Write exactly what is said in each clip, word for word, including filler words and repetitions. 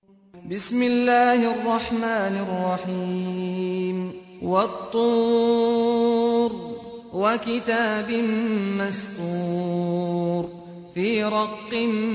بسم الله الرحمن الرحيم والطور وكتاب مسطور في رق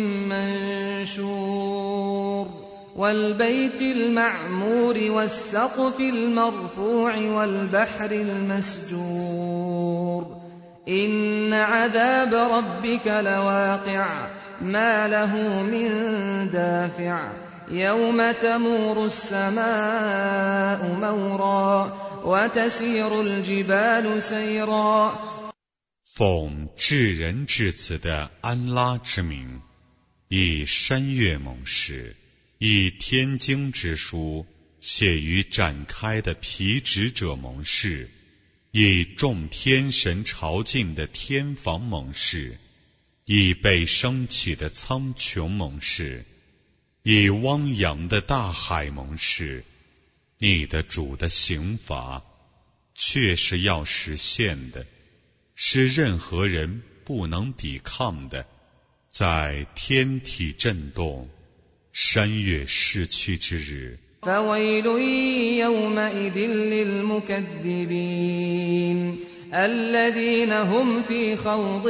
منشور والبيت المعمور والسقف المرفوع والبحر المسجور إن عذاب ربك لواقع ما له من دافع يوم تمور السماء مورا وتسير الجبال سيرا 奉至仁至慈的安拉之名，以山岳盟誓，以天经之书写于展开的皮纸者盟誓，以众天神朝觐的天房盟誓，以被升起的苍穹盟誓，以汪洋的大海盟誓。你的主的刑罚却是要实现的，是任何人不能抵抗的。在天体震动，山岳逝去之日， فويل يومئذ للمكذبين الذين هم في خوض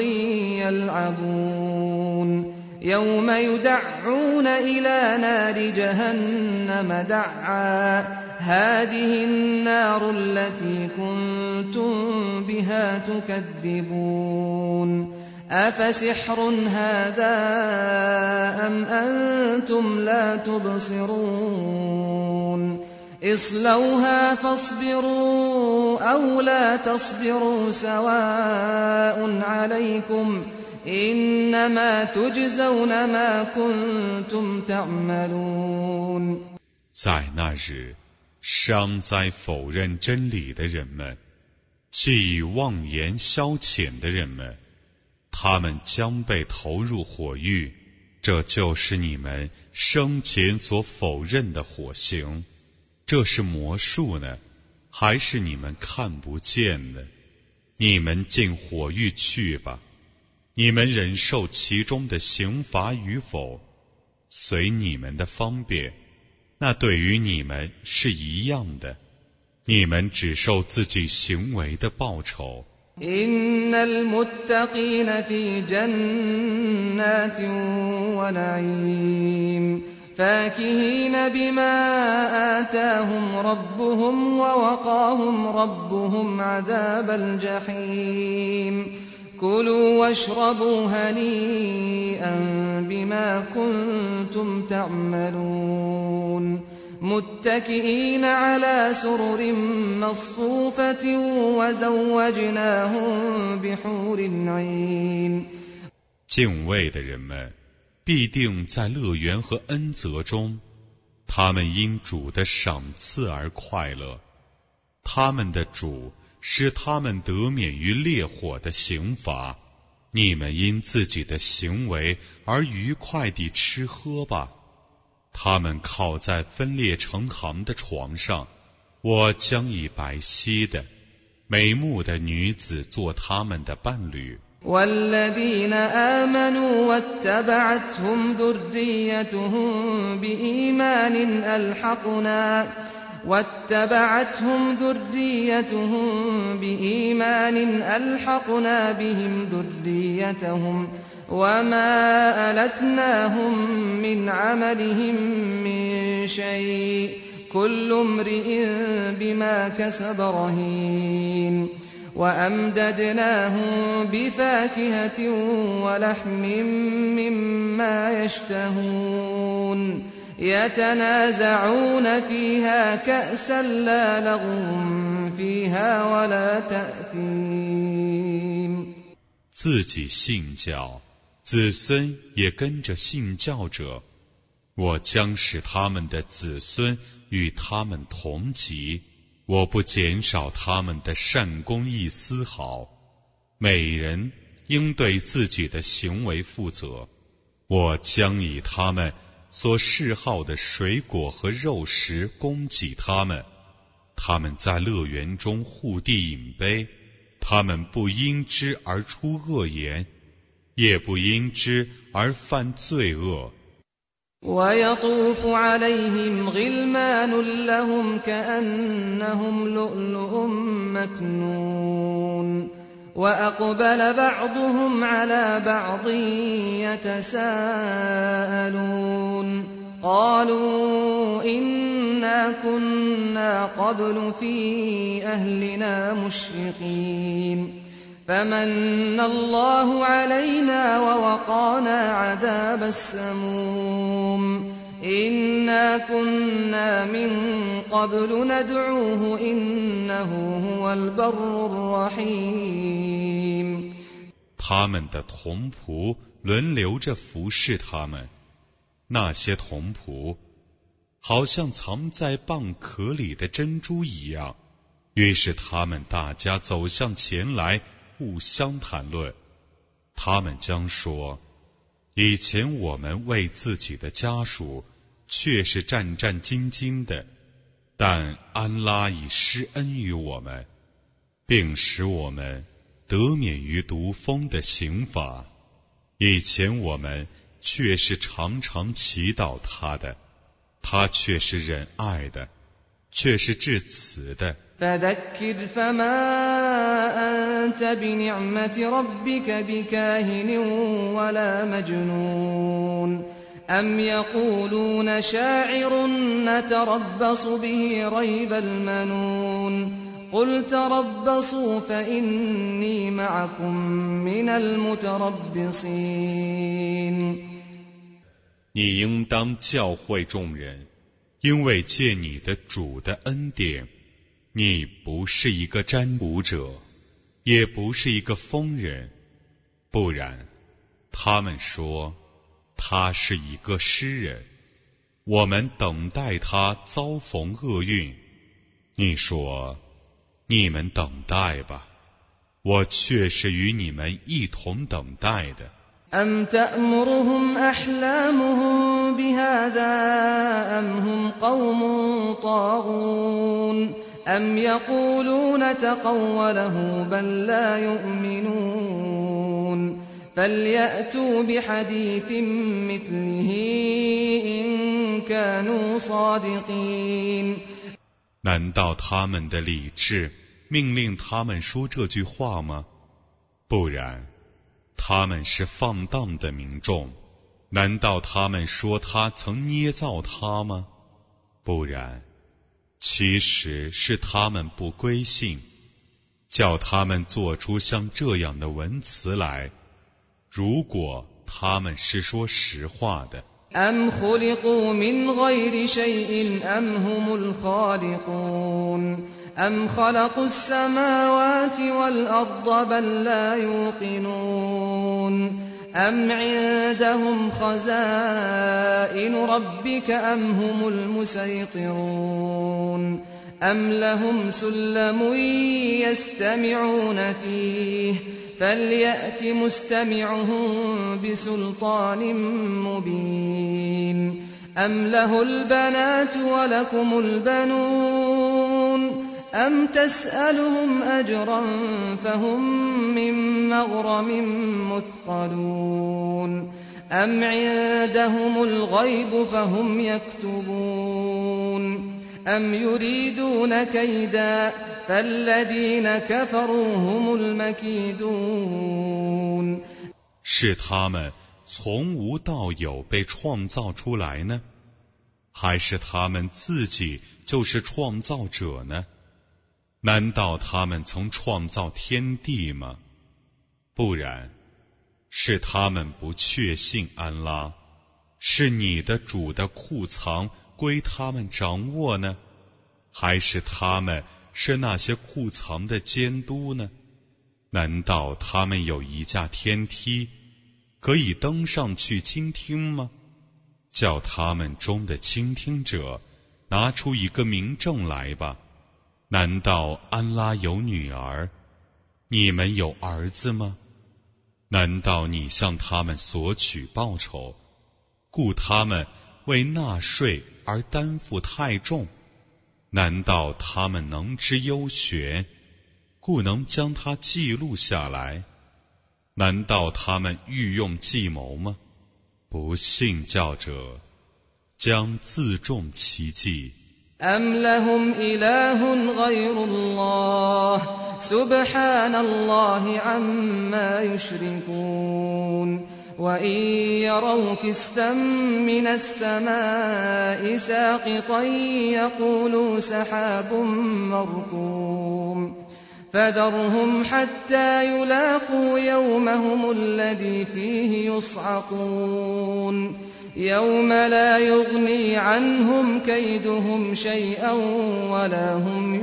يلعبون يوم يدعون إلى نار جهنم دعا هذه النار التي كنتم بها تكذبون أفسحر هذا أم أنتم لا تبصرون اصلوها فاصبروا أو لا تصبروا سواء عليكم إنما تجزون ما كنتم تعملون 在那日，尚在否认真理的人们，既以妄言消遣的人们，他们将被投入火狱，这就是你们生前所否认的火刑。这是魔术呢，还是你们看不见的？你们进火狱去吧，你们忍受其中的刑罚与否，随你们的方便，那对于你们是一样的，你们只受自己行为的报酬。 إن المتقين في جنات ونعيم فاكهين بما آتاهم ربهم ووقاهم ربهم عذاب الجحيم كلوا واشربوا هنيئا بما كنتم تعملون متكئين على سرر مصفوفة وزوجناهم بحور عين 敬畏的人们必定在乐园和恩泽中，他们因主的赏赐而快乐，他们的主使他们得免于烈火的刑罚，你们因自己的行为而愉快地吃喝吧。他们靠在分裂成行的床上，我将以白皙的美目的女子做他们的伴侣。 والذين آمنوا واتبعتهم ذريتهم بإيمان ألحقنا واتبعتهم ذريتهم بإيمان ألحقنا بهم ذريتهم وما ألتناهم من عملهم من شيء كل امرئ بما كسب رهين وأمددناهم بفاكهة ولحم مما يشتهون يتنازعون فيها كأسا لا لغو فيها ولا تأثيم 自己信教，子孙也跟着信教者，我将使他们的子孙与他们同级，我不减少他们的善功一丝毫。每人应对自己的行为负责，我将以他们所嗜好的水果和肉食供给他们，他们在乐园中互递饮杯，他们不因之而出恶言，也不因之而犯罪恶。 ويطوف عليهم غلمان لهم كأنهم لؤلؤ مكنون وأقبل بعضهم على بعض يتساءلون قالوا إنا كنا قبل في أهلنا مشفقين فمن الله علينا ووقانا عذاب السموم إنا كنا من قبل ندعوه إنه هو البر الرحيم。 他们的童仆轮流着服侍他们，那些童仆好像藏在蚌壳里的珍珠一样。于是他们大家走向前来，互相谈论。他们将说：以前我们为自己的家属却是战战兢兢的，但安拉已施恩于我们，并使我们得免于毒蜂的刑罚。以前我们却是常常祈祷他的，他却是仁爱的，却是至慈的。 فذكر فما أنت بنعمة ربك بكاهن ولا مجنون أم يقولون شاعر نتربص به ريب المنون قل تربصوا فإني معكم من المتربصين。 你应当教诲众人，因为借你的主的恩典，你不是一个占卜者，也不是一个疯人，不然他们说他是一个诗人，我们等待他遭逢厄运。你说你们等待吧，我却是与你们一同等待的。 أم تأمرهم أحلامهم بهذا أم هم قوم طاغون أم يقولون تقوله بل لا يؤمنون فليأتوا بحديث مثله إن كانوا صادقين。 难道他们的理智命令他们说这句话吗？不然他们是放荡的民众。难道他们说他曾捏造他吗？不然其实是他们不归信，叫他们做出像这样的文词来，如果他们是说实话的。 أم خلقوا من غير شيء أم هم الخالقون أم خلقوا السماوات والأرض بل لا يوقنون أم عندهم خزائن ربك أم هم المسيطرون أم لهم سلم يستمعون فيه فليأت مستمعهم بسلطان مبين أم له البنات ولكم البنون أم تسألهم أجرا فهم من مغرم مثقلون أم عندهم الغيب فهم يكتبون أم يريدون كيدا فالذين كفروا هم المكيدون。 是他们从无到有被创造出来呢，还是他们自己就是创造者呢？难道他们曾创造天地吗？不然是他们不确信安拉，是你的主的库藏归他们掌握呢，还是他们是那些库藏的监督呢？难道他们有一架天梯可以登上去倾听吗？叫他们中的倾听者拿出一个明证来吧。难道安拉有女儿，你们有儿子吗？难道你向他们索取报酬，故他们为纳税而担负太重？难道他们能知幽玄，故能将它记录下来？难道他们欲用计谋吗？不信教者， 将自重其技。 أم لهم إله غير الله سبحان الله عما يشركون وإن يروا كسفا من السماء ساقطا يقولوا سحاب مركوم فذرهم حتى يلاقوا يومهم الذي فيه يصعقون يوم لا يغني عنهم كيدهم شيئا ولا هم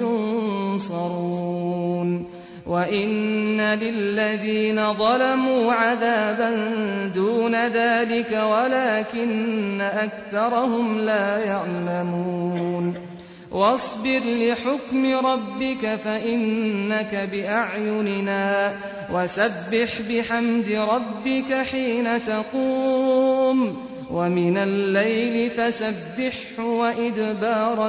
ينصرون وإن للذين ظلموا عذابا دون ذلك ولكن أكثرهم لا يعلمون واصبر لحكم ربك فإنك بأعيننا وسبح بحمد ربك حين تقوم ومن الليل فسبحه وإدبار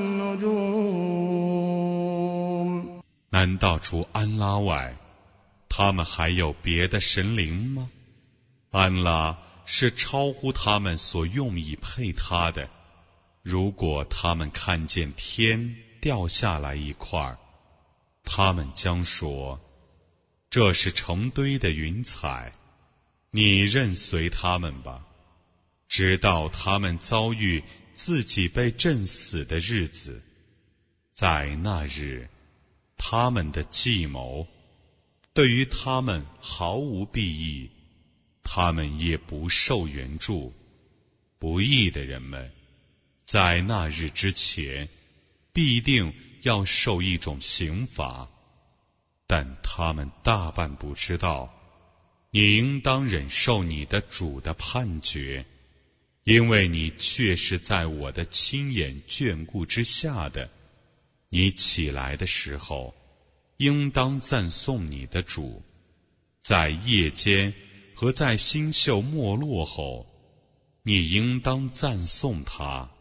النجوم 难道除安拉外，他们还有别的神灵吗？安拉是超乎他们所用以配他的。如果他们看见天掉下来一块，他们将说：“这是成堆的云彩，你任随他们吧。”直到他们遭遇自己被震死的日子，在那日，他们的计谋对于他们毫无裨益，他们也不受援助。不义的人们在那日之前必定要受一种刑罚，但他们大半不知道，你应当忍受你的主的判决，因为你却是在我的亲眼眷顾之下的。你起来的时候，应当赞颂你的主，在夜间和在星宿没落后，你应当赞颂他。